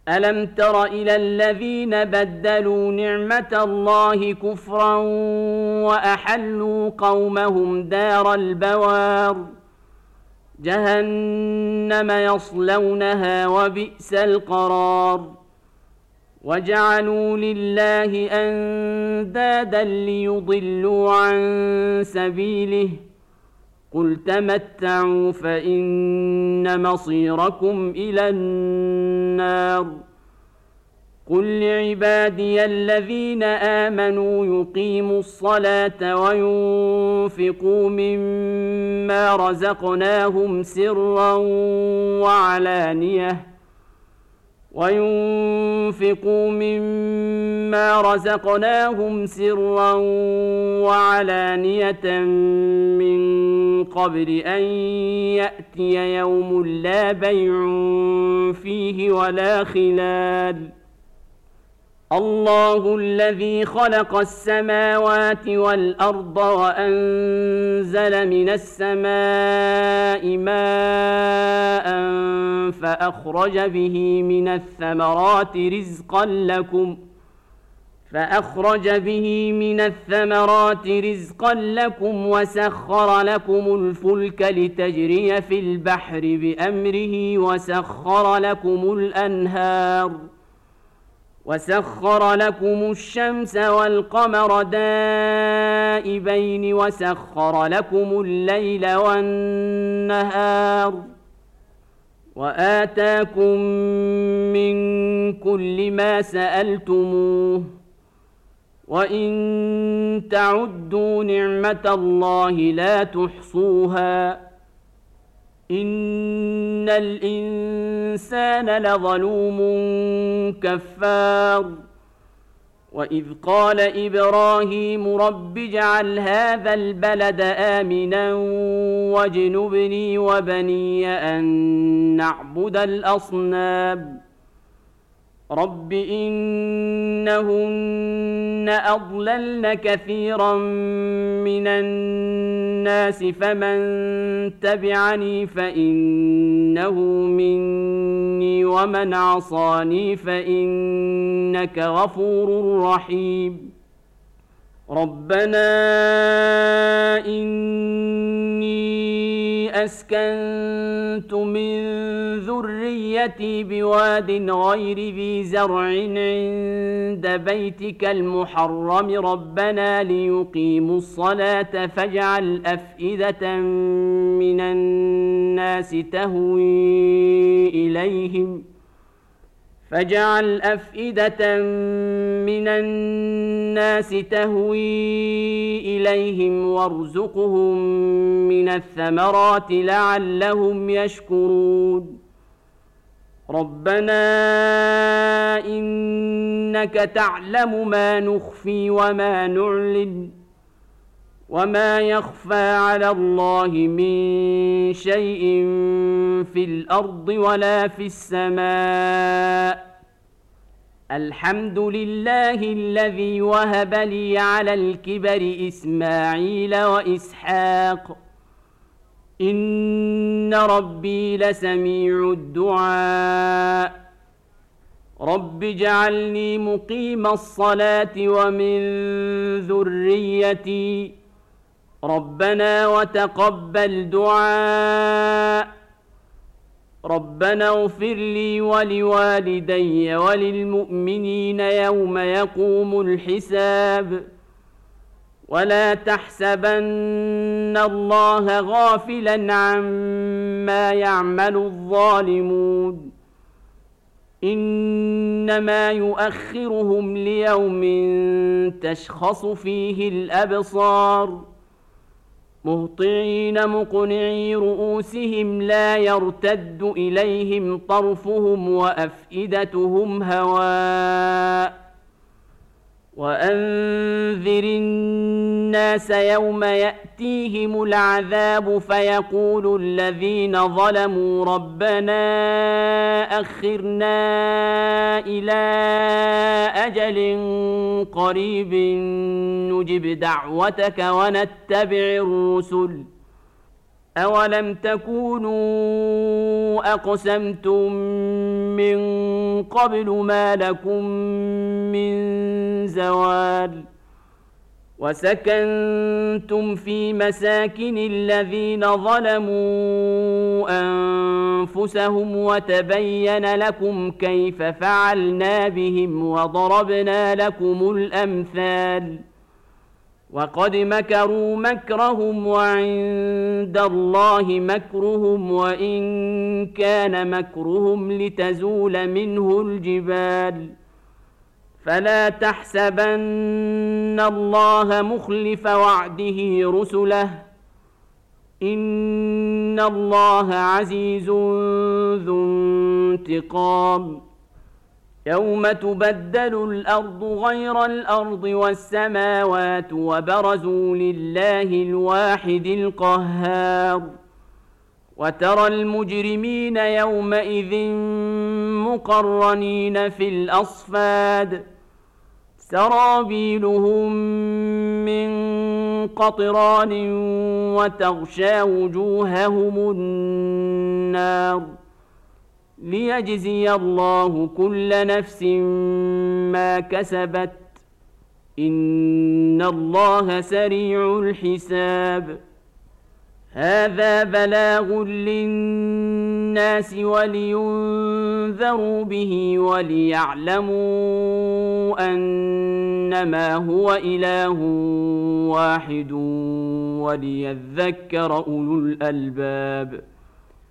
ألم تر إلى الذين بدلوا نعمة الله كفرا وأحلوا قومهم دار البوار جهنم يصلونها وبئس القرار وجعلوا لله أندادا ليضلوا عن سبيله قل تمتعوا فإن مصيركم إلى النار قل لعبادي الذين آمنوا يقيموا الصلاة وينفقوا مما رزقناهم سرا وعلانية من قبل أن يأتي يوم لا بيع فيه ولا خلال الله الذي خلق السماوات والأرض وأنزل من السماء ماء فأخرج به من الثمرات رزقا لكم وسخر لكم الفلك لتجري في البحر بأمره وسخر لكم الشمس والقمر دائبين وسخر لكم الليل والنهار وآتاكم من كل ما سألتموه وإن تعدوا نعمة الله لا تحصوها إن الإنسان لظلوم كفار وإذ قال إبراهيم رب اجعل هذا البلد آمنا واجنبني وبني أن نعبد الأصنام رب إنهن أضللن كثيرا من الناس فمن تبعني فإنه مني ومن عصاني فإنك غفور رحيم ربنا إني أسكنت من ذريتي بواد غير ذي زرع عند بيتك المحرم ربنا ليقيموا الصلاة فاجعل أفئدة من الناس تهوي إليهم وارزقهم من الثمرات لعلهم يشكرون ربنا إنك تعلم ما نخفي وما نعلن وما يخفى على الله من شيء في الأرض ولا في السماء الحمد لله الذي وهب لي على الكبر إسماعيل وإسحاق إن ربي لسميع الدعاء رب اجعلني مقيم الصلاة ومن ذريتي ربنا وتقبل دعاء ربنا اغفر لي ولوالدي وللمؤمنين يوم يقوم الحساب ولا تحسبن الله غافلا عما يعمل الظالمون إنما يؤخرهم ليوم تشخص فيه الأبصار مهطعين مقنعي رؤوسهم لا يرتد إليهم طرفهم وأفئدتهم هواء وأنذر الناس يوم يأتيهم العذاب فيقول الذين ظلموا ربنا أخرنا إلى أجل قريب نجب دعوتك ونتبع الرسل أولم تكونوا أقسمتم من قبل ما لكم من زوال وسكنتم في مساكن الذين ظلموا أنفسهم وتبين لكم كيف فعلنا بهم وضربنا لكم الأمثال وقد مكروا مكرهم وعند الله مكرهم وإن كان مكرهم لتزول منه الجبال فلا تحسبن الله مخلف وعده رسله إن الله عزيز ذو انتقام يوم تبدل الأرض غير الأرض والسماوات وبرزوا لله الواحد القهار وترى المجرمين يومئذ مقرنين في الأصفاد سرابيلهم من قطران وتغشى وجوههم النار ليجزي الله كل نفس ما كسبت إن الله سريع الحساب هذا بلاغ للناس ولينذروا به وليعلموا أنما هو إله واحد وليذكر أولو الألباب